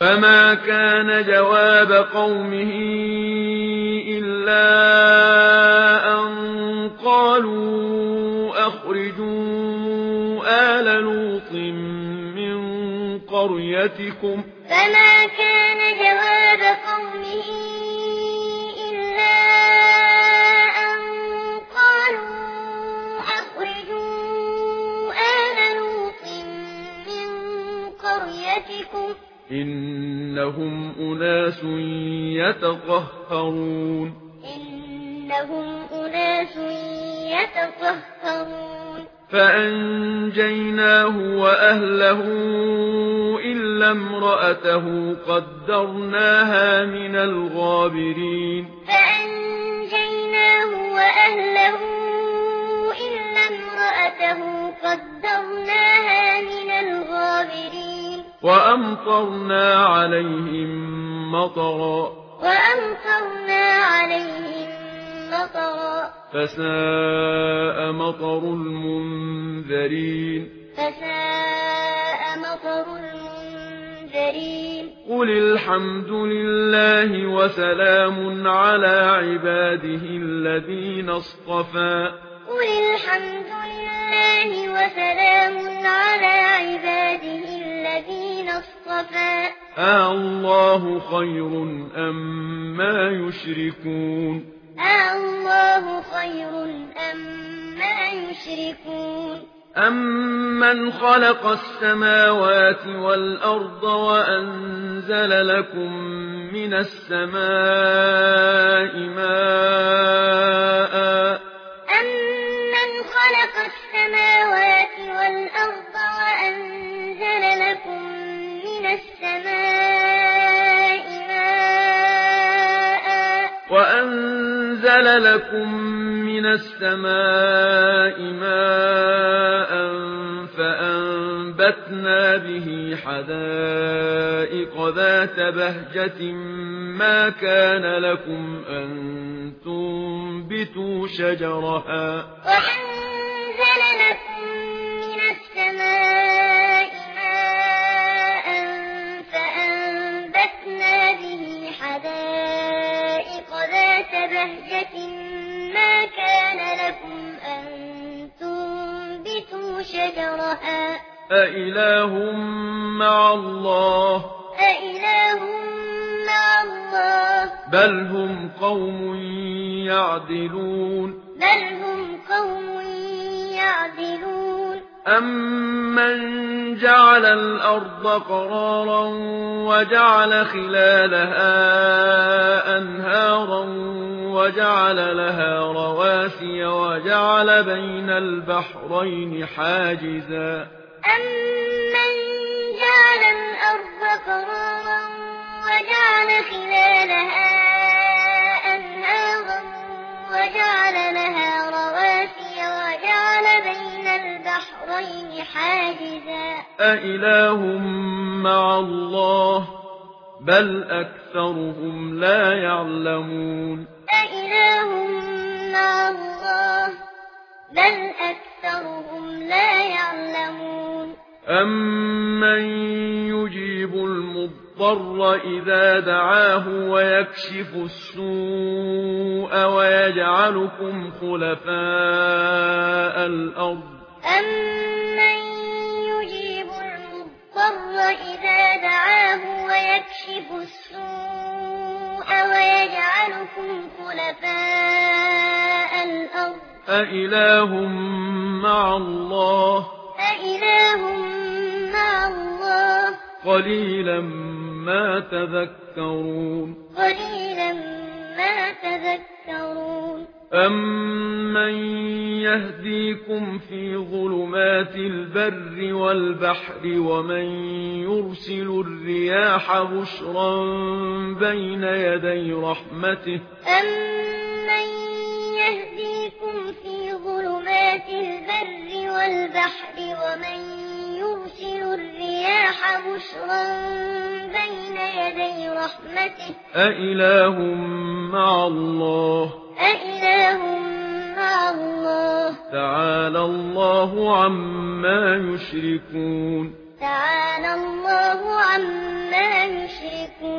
فما كان جواب قومه إلا أن قالوا أخرجوا آل لوط من قريتكم. فما كان جواب قومه إلا أن قالوا أخرجوا آل لوط من قريتكم إنهم أناس يتطهرون. إنهم أناس يتطهرون. فأنجيناه وأهله إلا امرأته قدرناها من الغابرين. فأنجيناه وأهله إلا امرأته قدرناها من الغابرين. وأمطرنا عليهم مطرا. وأمطرنا عليهم مطرا. فساء مطر المنذرين. فساء مطر المنذرين. قل الحمد لله وسلام على عباده الذين اصطفى. قل الحمد لله وسلام على عباده الذين اصطفى. الله خير أما يشركون. الله خير أما يشركون. أمن خلق السماوات والأرض وأنزل لكم من السماء ماء. أمن خلق السماوات والأرض وأنزل لكم من السماء ماء. وأنزل لكم من السماء ماء فأنبتنا به حدائق ذات بهجة ما كان لكم أن تنبتوا شجرها. وأنزل لكم من السماء ماء فأنبتنا به حدائق ذات بهجة ما كان لكم أن تنبتوا شجرها. أإله مع الله. أإله مع الله. بل هم قوم يعدلون. بل هم قوم يعدلون. أمن جعل الأرض قرارا وجعل خلالها أنهارا وجعل لها رواسي وجعل بين البحرين حاجزا. أمن جعل الأرض قرارا وجعل خلالها أنهارا وجعل لها رواسي وجعل بين البحرين حاجزا. أإله مع الله بل أكثرهم لا يعلمون. أإله مع الله بل أكثرهم لا يعلمون. أمن يجيب المضطر إذا دعاه ويكشف السوء ويجعلكم خلفاء الأرض. أمن يجيب المضطر إذا دعاه ويكشف السوء ويجعلكم خلفاء الأرض. أإله مع الله. أإله مع الله. قليلا ما تذكرون. قليلا ما تذكرون. أمن يهديكم في ظلمات البر والبحر ومن يرسل الرياح بشرا بين يدي رحمته. أمن يهديكم في ظلمات البر والبحر ومن يرسل الرياح بشرا بين يدي رحمته. أإله مع الله. أإله مع الله. تعالى الله عما يشركون. تعالى الله عما يشركون.